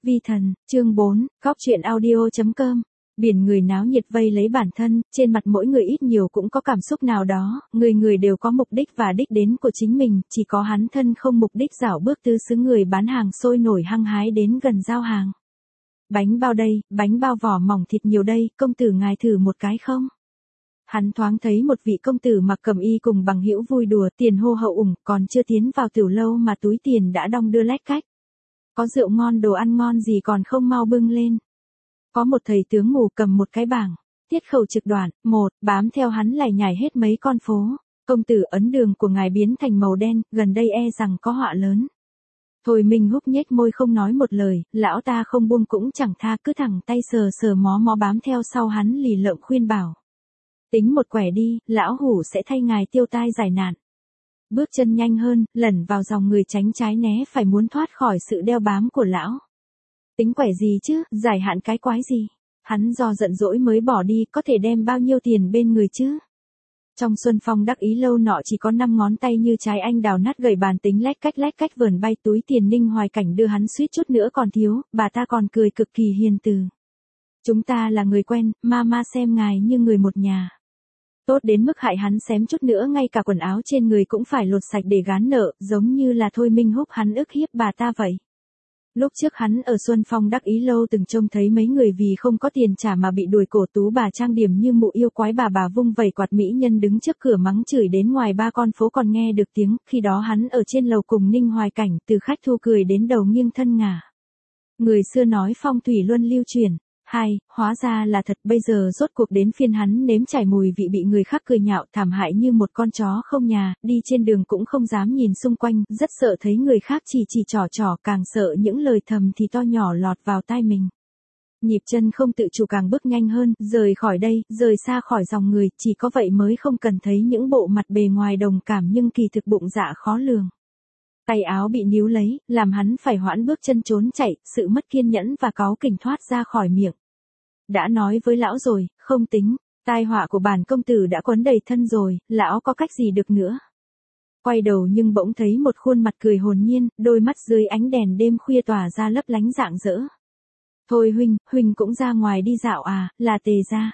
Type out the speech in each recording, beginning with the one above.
Vi thần, chương 4, góc truyện audio.com. Biển người náo nhiệt vây lấy bản thân, trên mặt mỗi người ít nhiều cũng có cảm xúc nào đó, người người đều có mục đích và đích đến của chính mình, chỉ có hắn thân không mục đích dạo bước tứ xứ người bán hàng sôi nổi hăng hái đến gần giao hàng. Bánh bao đây, bánh bao vỏ mỏng thịt nhiều đây, công tử ngài thử một cái không? Hắn thoáng thấy một vị công tử mặc cẩm y cùng bằng hữu vui đùa, tiền hô hậu ủng, còn chưa tiến vào tiểu lâu mà túi tiền đã đong đưa lách cách. Có rượu ngon đồ ăn ngon gì còn không mau bưng lên. Có một thầy tướng mù cầm một cái bảng, tiết khẩu trực đoạn, bám theo hắn lải nhải hết mấy con phố. Công tử ấn đường của ngài biến thành màu đen, gần đây e rằng có họa lớn. Thôi Minh Húc nhếch môi không nói một lời, lão ta không buông cũng chẳng tha, cứ thẳng tay sờ sờ mó mó bám theo sau hắn lì lợm khuyên bảo. Tính một quẻ đi, lão hủ sẽ thay ngài tiêu tai giải nạn. Bước chân nhanh hơn, lẩn vào dòng người tránh trái né phải muốn thoát khỏi sự đeo bám của lão. Tính quẻ gì chứ, giải hạn cái quái gì? Hắn do giận dỗi mới bỏ đi, có thể đem bao nhiêu tiền bên người chứ? Trong Xuân Phong đắc ý lâu nọ chỉ có 5 ngón tay như trái anh đào nát gầy bàn tính lách cách vờn bay túi tiền. Ninh Hoài Cảnh đưa hắn suýt chút nữa còn thiếu, bà ta còn cười cực kỳ hiền từ. Chúng ta là người quen, ma xem ngài như người một nhà. Tốt đến mức hại hắn xém chút nữa ngay cả quần áo trên người cũng phải lột sạch để gán nợ, giống như là Thôi Minh Húc hắn ức hiếp bà ta vậy. Lúc trước hắn ở Xuân Phong đắc ý lâu từng trông thấy mấy người vì không có tiền trả mà bị đuổi cổ, tú bà trang điểm như mụ yêu quái, bà vung vẩy quạt mỹ nhân đứng trước cửa mắng chửi đến ngoài 3 con phố còn nghe được tiếng. Khi đó hắn ở trên lầu cùng Ninh Hoài Cảnh, từ khách thu cười đến đầu nghiêng thân ngả. Người xưa nói phong thủy luân lưu truyền. Hóa ra là thật, bây giờ rốt cuộc đến phiên hắn nếm trải mùi vị bị người khác cười nhạo, thảm hại như một con chó không nhà, đi trên đường cũng không dám nhìn xung quanh, rất sợ thấy người khác chỉ trỏ, càng sợ những lời thầm thì to nhỏ lọt vào tai mình. Nhịp chân không tự chủ càng bước nhanh hơn, rời khỏi đây, rời xa khỏi dòng người, chỉ có vậy mới không cần thấy những bộ mặt bề ngoài đồng cảm nhưng kỳ thực bụng dạ khó lường. Tay áo bị níu lấy, làm hắn phải hoãn bước chân trốn chạy, sự mất kiên nhẫn và cáu kỉnh thoát ra khỏi miệng. Đã nói với lão rồi, không tính, tai họa của bản công tử đã quấn đầy thân rồi, lão có cách gì được nữa. Quay đầu nhưng bỗng thấy một khuôn mặt cười hồn nhiên, đôi mắt dưới ánh đèn đêm khuya tỏa ra lấp lánh rạng rỡ. Thôi huynh cũng ra ngoài đi dạo à, là Tề gia.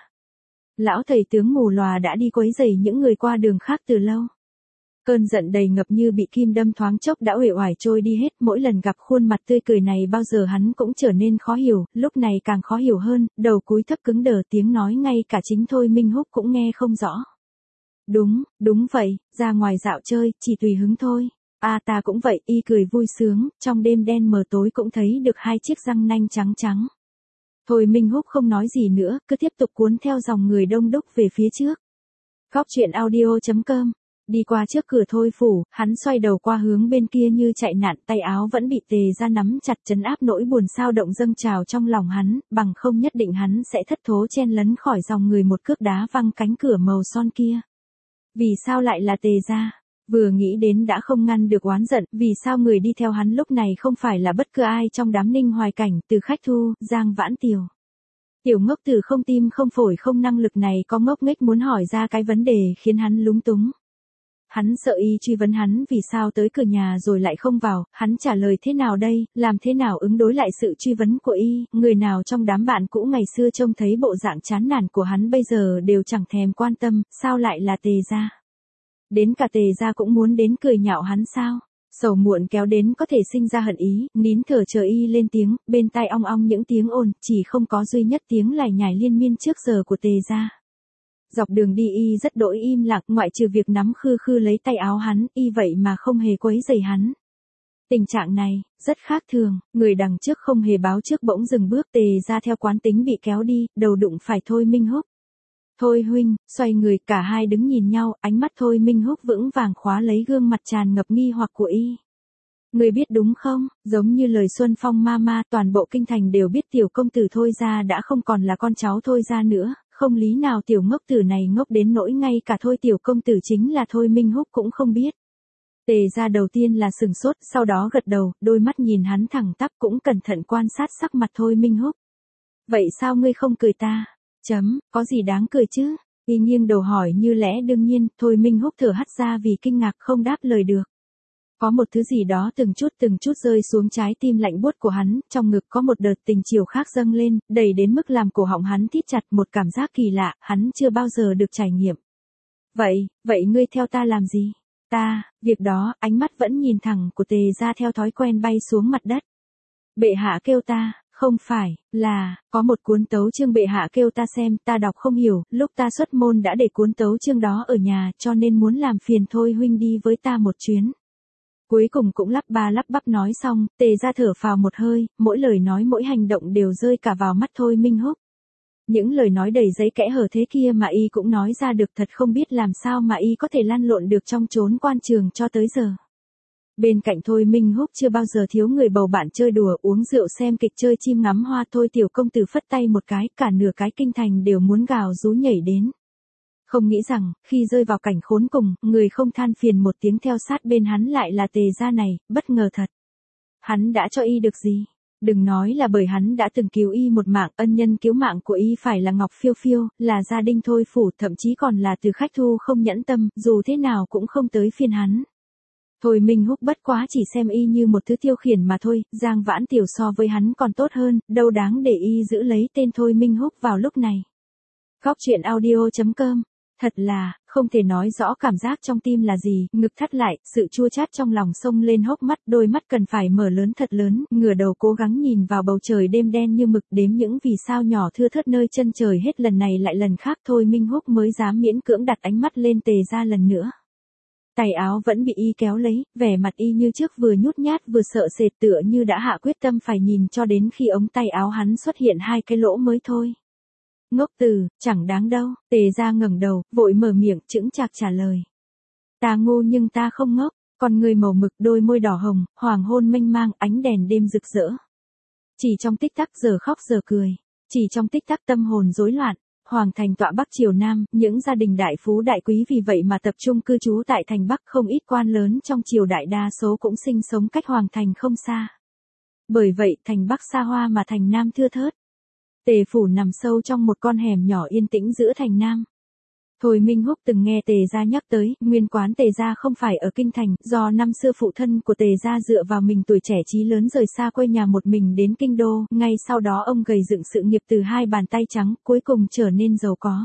Lão thầy tướng mù lòa đã đi quấy rầy những người qua đường khác từ lâu. Cơn giận đầy ngập như bị kim đâm thoáng chốc đã uể oải trôi đi hết, mỗi lần gặp khuôn mặt tươi cười này bao giờ hắn cũng trở nên khó hiểu, lúc này càng khó hiểu hơn, đầu cúi thấp cứng đờ, tiếng nói ngay cả chính Thôi Minh Húc cũng nghe không rõ. Đúng vậy, ra ngoài dạo chơi, chỉ tùy hứng thôi. Ta cũng vậy, y cười vui sướng, trong đêm đen mờ tối cũng thấy được 2 chiếc răng nanh trắng. Thôi Minh Húc không nói gì nữa, cứ tiếp tục cuốn theo dòng người đông đúc về phía trước. Góc truyện audio.com. Đi qua trước cửa Thôi phủ, hắn xoay đầu qua hướng bên kia như chạy nạn, tay áo vẫn bị Tề gia nắm chặt trấn áp nỗi buồn sao động dâng trào trong lòng hắn, bằng không nhất định hắn sẽ thất thố chen lấn khỏi dòng người một cước đá văng cánh cửa màu son kia. Vì sao lại là Tề gia? Vừa nghĩ đến đã không ngăn được oán giận, vì sao người đi theo hắn lúc này không phải là bất cứ ai trong đám Ninh Hoài Cảnh, từ khách thu, Giang Vãn Tiều. Tiểu ngốc tử không tim không phổi không năng lực này có ngốc nghếch muốn hỏi ra cái vấn đề khiến hắn lúng túng. Hắn sợ y truy vấn hắn vì sao tới cửa nhà rồi lại không vào, hắn trả lời thế nào đây, làm thế nào ứng đối lại sự truy vấn của y, người nào trong đám bạn cũ ngày xưa trông thấy bộ dạng chán nản của hắn bây giờ đều chẳng thèm quan tâm, sao lại là Tề gia? Đến cả Tề gia cũng muốn đến cười nhạo hắn sao? Sầu muộn kéo đến có thể sinh ra hận ý, nín thở chờ y lên tiếng, bên tai ong ong những tiếng ồn, chỉ không có duy nhất tiếng lải nhải liên miên trước giờ của Tề gia. Dọc đường đi y rất đỗi im lặng, ngoại trừ việc nắm khư lấy tay áo hắn, y vậy mà không hề quấy rầy hắn. Tình trạng này, rất khác thường, người đằng trước không hề báo trước bỗng dừng bước, Tề ra theo quán tính bị kéo đi, đầu đụng phải Thôi Minh Húc. Thôi huynh, xoay người, cả hai đứng nhìn nhau, ánh mắt Thôi Minh Húc vững vàng khóa lấy gương mặt tràn ngập nghi hoặc của y. Người biết đúng không, giống như lời Xuân Phong ma, toàn bộ kinh thành đều biết tiểu công tử Thôi gia đã không còn là con cháu Thôi gia nữa. Không lý nào tiểu ngốc tử này ngốc đến nỗi ngay cả Thôi tiểu công tử chính là Thôi Minh Húc cũng không biết. Tề gia đầu tiên là sừng sốt, sau đó gật đầu, đôi mắt nhìn hắn thẳng tắp cũng cẩn thận quan sát sắc mặt Thôi Minh Húc. Vậy sao ngươi không cười ta? Có gì đáng cười chứ? Y nghiêng đầu hỏi như lẽ đương nhiên, Thôi Minh Húc thở hắt ra vì kinh ngạc không đáp lời được. Có một thứ gì đó từng chút rơi xuống trái tim lạnh buốt của hắn, trong ngực có một đợt tình chiều khác dâng lên, đầy đến mức làm cổ họng hắn thít chặt, một cảm giác kỳ lạ, hắn chưa bao giờ được trải nghiệm. Vậy ngươi theo ta làm gì? Việc đó, ánh mắt vẫn nhìn thẳng của Tề Gia theo thói quen bay xuống mặt đất. Bệ hạ kêu ta, không phải, là, có một cuốn tấu chương bệ hạ kêu ta xem, ta đọc không hiểu, lúc ta xuất môn đã để cuốn tấu chương đó ở nhà, cho nên muốn làm phiền thôi huynh đi với ta một chuyến. Cuối cùng cũng lắp ba lắp bắp nói xong, Tề Gia thở phào một hơi, mỗi lời nói mỗi hành động đều rơi cả vào mắt Thôi Minh Húc. Những lời nói đầy giấy kẽ hở thế kia mà y cũng nói ra được, thật không biết làm sao mà y có thể lăn lộn được trong chốn quan trường cho tới giờ. Bên cạnh Thôi Minh Húc chưa bao giờ thiếu người bầu bạn chơi đùa, uống rượu, xem kịch, chơi chim ngắm hoa. Thôi tiểu công tử phất tay một cái, cả nửa cái kinh thành đều muốn gào rú nhảy đến. Không nghĩ rằng, khi rơi vào cảnh khốn cùng, người không than phiền một tiếng theo sát bên hắn lại là Tề Gia này, bất ngờ thật. Hắn đã cho y được gì? Đừng nói là bởi hắn đã từng cứu y một mạng, ân nhân cứu mạng của y phải là Ngọc Phiêu Phiêu, là gia đình Thôi phủ, thậm chí còn là từ khách thu không nhẫn tâm, dù thế nào cũng không tới phiên hắn. Thôi Minh Húc bất quá chỉ xem y như một thứ tiêu khiển mà thôi, Giang Vãn Tiểu so với hắn còn tốt hơn, đâu đáng để y giữ lấy tên Thôi Minh Húc vào lúc này. Góc truyện audio.com. Thật là, không thể nói rõ cảm giác trong tim là gì, ngực thắt lại, sự chua chát trong lòng xông lên hốc mắt, đôi mắt cần phải mở lớn thật lớn, ngửa đầu cố gắng nhìn vào bầu trời đêm đen như mực, đếm những vì sao nhỏ thưa thớt nơi chân trời, hết lần này lại lần khác Thôi Minh Húc mới dám miễn cưỡng đặt ánh mắt lên Tề Gia lần nữa. Tay áo vẫn bị y kéo lấy, vẻ mặt y như trước vừa nhút nhát vừa sợ sệt, tựa như đã hạ quyết tâm phải nhìn cho đến khi ống tay áo hắn xuất hiện hai cái lỗ mới thôi. Ngốc từ, chẳng đáng đâu. Tề Gia ngẩng đầu, vội mở miệng chững chạc trả lời. Ta ngu nhưng ta không ngốc, con người màu mực, đôi môi đỏ hồng, hoàng hôn mênh mang, ánh đèn đêm rực rỡ. Chỉ trong tích tắc giờ khóc giờ cười, chỉ trong tích tắc tâm hồn rối loạn. Hoàng thành tọa Bắc triều Nam, những gia đình đại phú đại quý vì vậy mà tập trung cư trú tại thành Bắc, không ít quan lớn trong triều đại đa số cũng sinh sống cách hoàng thành không xa. Bởi vậy, thành Bắc xa hoa mà thành Nam thưa thớt. Tề phủ nằm sâu trong một con hẻm nhỏ yên tĩnh giữa thành Nam. Thôi Minh Húc từng nghe Tề Gia nhắc tới, nguyên quán Tề Gia không phải ở kinh thành, do năm xưa phụ thân của Tề Gia dựa vào mình tuổi trẻ chí lớn rời xa quê nhà một mình đến kinh đô, ngay sau đó ông gầy dựng sự nghiệp từ hai bàn tay trắng, cuối cùng trở nên giàu có.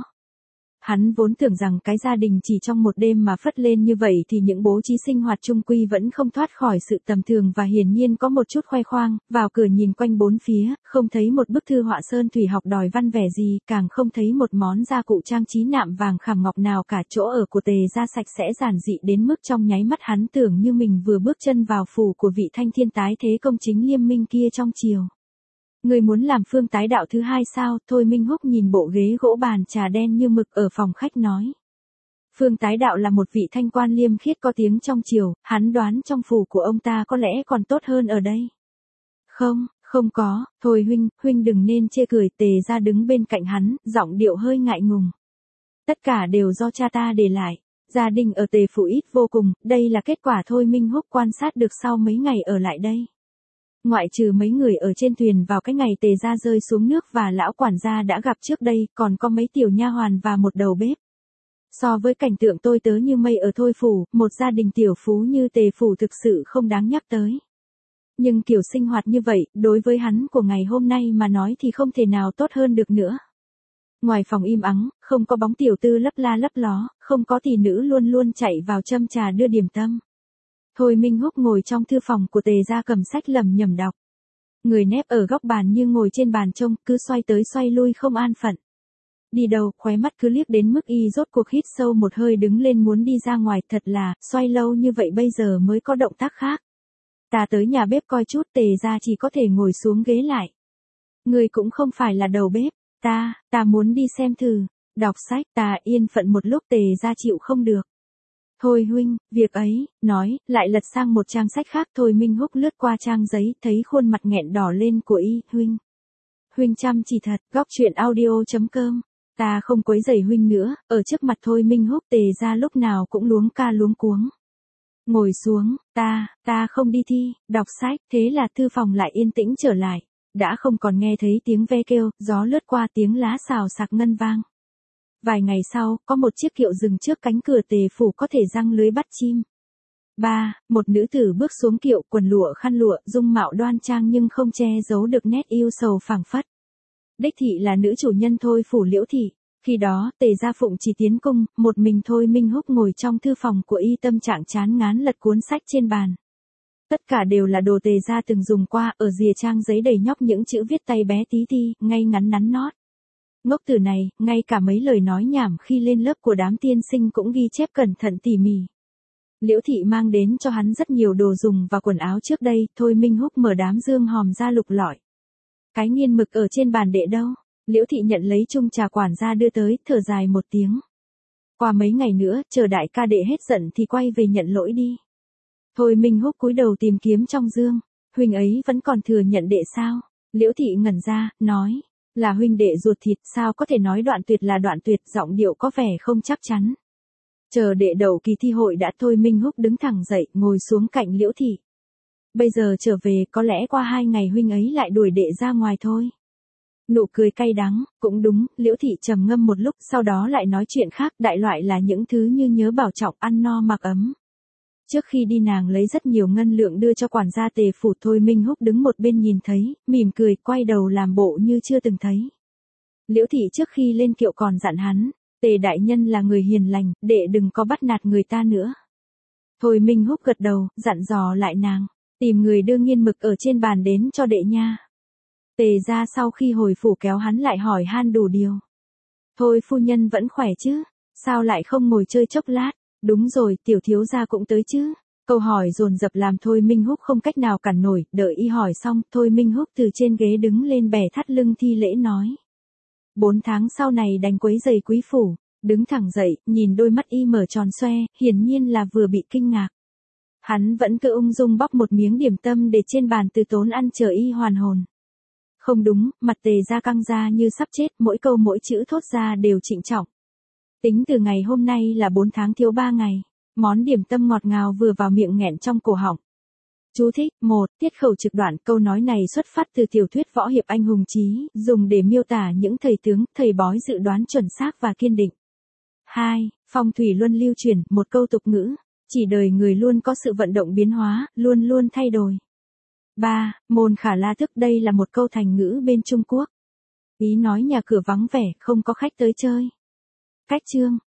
Hắn vốn tưởng rằng cái gia đình chỉ trong một đêm mà phất lên như vậy thì những bố trí sinh hoạt chung quy vẫn không thoát khỏi sự tầm thường, và hiển nhiên có một chút khoe khoang, vào cửa nhìn quanh bốn phía, không thấy một bức thư họa sơn thủy học đòi văn vẻ gì, càng không thấy một món gia cụ trang trí nạm vàng khảm ngọc nào cả. Chỗ ở của Tề Gia sạch sẽ giản dị đến mức trong nháy mắt hắn tưởng như mình vừa bước chân vào phủ của vị thanh thiên tái thế công chính liêm minh kia trong triều. Người muốn làm phương tái đạo thứ hai sao? Thôi Minh Húc nhìn bộ ghế gỗ bàn trà đen như mực ở phòng khách nói. Phương tái đạo là một vị thanh quan liêm khiết có tiếng trong triều, hắn đoán trong phủ của ông ta có lẽ còn tốt hơn ở đây. Không có, thôi huynh đừng nên chê cười. Tề Gia đứng bên cạnh hắn, giọng điệu hơi ngại ngùng. Tất cả đều do cha ta để lại. Gia đình ở Tề phủ ít vô cùng, đây là kết quả Thôi Minh Húc quan sát được sau mấy ngày ở lại đây. Ngoại trừ mấy người ở trên thuyền vào cái ngày Tề Gia rơi xuống nước và lão quản gia đã gặp trước đây, còn có mấy tiểu nha hoàn và một đầu bếp. So với cảnh tượng tôi tớ như mây ở Thôi phủ, một gia đình tiểu phú như Tề phủ thực sự không đáng nhắc tới. Nhưng kiểu sinh hoạt như vậy, đối với hắn của ngày hôm nay mà nói thì không thể nào tốt hơn được nữa. Ngoài phòng im ắng, không có bóng tiểu tư lấp la lấp ló, không có tỷ nữ luôn luôn chạy vào châm trà đưa điểm tâm. Thôi Minh Húc ngồi trong thư phòng của Tề Gia cầm sách lẩm nhẩm đọc. Người nép ở góc bàn như ngồi trên bàn trông, cứ xoay tới xoay lui không an phận. Đi đâu, khóe mắt cứ liếc đến mức y rốt cuộc hít sâu một hơi đứng lên muốn đi ra ngoài, thật là, xoay lâu như vậy bây giờ mới có động tác khác. Ta tới nhà bếp coi chút. Tề Gia chỉ có thể ngồi xuống ghế lại. Người cũng không phải là đầu bếp, ta muốn đi xem thử, đọc sách. Ta yên phận một lúc. Tề Gia chịu không được. Thôi huynh, việc ấy, nói, lại lật sang một trang sách khác. Thôi Minh Húc lướt qua trang giấy, thấy khuôn mặt nghẹn đỏ lên của y. Huynh chăm chỉ thật. Góc truyện audio.com. Ta không quấy rầy huynh nữa. Ở trước mặt Thôi Minh Húc, Tề Gia lúc nào cũng luống ca luống cuống. Ngồi xuống, ta không đi thi, đọc sách. Thế là thư phòng lại yên tĩnh trở lại. Đã không còn nghe thấy tiếng ve kêu, gió lướt qua, tiếng lá xào xạc ngân vang. Vài ngày sau, có một chiếc kiệu dừng trước cánh cửa Tề phủ có thể giăng lưới bắt chim. 3. Một nữ tử bước xuống kiệu, quần lụa khăn lụa, dung mạo đoan trang nhưng không che giấu được nét yêu sầu phảng phất. Đích thị là nữ chủ nhân Thôi phủ Liễu thị. Khi đó, Tề Gia Phụng chỉ tiến cung, một mình Thôi Minh Húc ngồi trong thư phòng của y, tâm trạng chán ngán lật cuốn sách trên bàn. Tất cả đều là đồ Tề Gia từng dùng qua, ở rìa trang giấy đầy nhóc những chữ viết tay bé tí ti, ngay ngắn nắn nót. Ngốc tử này, ngay cả mấy lời nói nhảm khi lên lớp của đám tiên sinh cũng ghi chép cẩn thận tỉ mỉ. Liễu thị mang đến cho hắn rất nhiều đồ dùng và quần áo trước đây, Thôi Minh Húc mở đám dương hòm ra lục lọi. Cái nghiên mực ở trên bàn đệ đâu? Liễu thị nhận lấy chung trà quản gia đưa tới, thở dài một tiếng. Qua mấy ngày nữa, chờ đại ca đệ hết giận thì quay về nhận lỗi đi. Thôi Minh Húc cúi đầu tìm kiếm trong dương. Huynh ấy vẫn còn thừa nhận đệ sao? Liễu thị ngẩn ra, nói. Là huynh đệ ruột thịt, sao có thể nói đoạn tuyệt là đoạn tuyệt, giọng điệu có vẻ không chắc chắn. Chờ đệ đầu kỳ thi hội đã. Thôi Minh Húc đứng thẳng dậy, ngồi xuống cạnh Liễu thị. Bây giờ trở về, có lẽ qua 2 ngày huynh ấy lại đuổi đệ ra ngoài thôi. Nụ cười cay đắng, cũng đúng. Liễu thị trầm ngâm một lúc, sau đó lại nói chuyện khác, đại loại là những thứ như nhớ bảo trọng, ăn no mặc ấm. Trước khi đi nàng lấy rất nhiều ngân lượng đưa cho quản gia Tề phủ. Thôi Minh Húc đứng một bên nhìn thấy, mỉm cười, quay đầu làm bộ như chưa từng thấy. Liễu thị trước khi lên kiệu còn dặn hắn, Tề đại nhân là người hiền lành, đệ đừng có bắt nạt người ta nữa. Thôi Minh Húc gật đầu, dặn dò lại nàng, tìm người đưa nghiên mực ở trên bàn đến cho đệ nha. Tề ra sau khi hồi phủ kéo hắn lại hỏi han đủ điều. Thôi phu nhân vẫn khỏe chứ, sao lại không ngồi chơi chốc lát? Đúng rồi, tiểu thiếu gia cũng tới chứ. Câu hỏi dồn dập làm Thôi Minh Húc không cách nào cản nổi, đợi y hỏi xong, Thôi Minh Húc từ trên ghế đứng lên bẻ thắt lưng thi lễ nói. 4 tháng sau này đành quấy giày quý phủ, đứng thẳng dậy, nhìn đôi mắt y mở tròn xoe, hiển nhiên là vừa bị kinh ngạc. Hắn vẫn cứ ung dung bóc một miếng điểm tâm để trên bàn từ tốn ăn chờ y hoàn hồn. Không đúng, mặt Tề ra căng ra như sắp chết, mỗi câu mỗi chữ thốt ra đều trịnh trọng. Tính từ ngày hôm nay là 4 tháng thiếu 3 ngày, món điểm tâm ngọt ngào vừa vào miệng nghẹn trong cổ họng. Chú thích, 1. Tiết khẩu trực đoạn, câu nói này xuất phát từ tiểu thuyết võ hiệp anh hùng chí, dùng để miêu tả những thầy tướng, thầy bói dự đoán chuẩn xác và kiên định. 2. Phong thủy luân lưu truyền, một câu tục ngữ, chỉ đời người luôn có sự vận động biến hóa, luôn luôn thay đổi. 3. Môn khả la thức, đây là một câu thành ngữ bên Trung Quốc. Ý nói nhà cửa vắng vẻ, không có khách tới chơi. Cách chương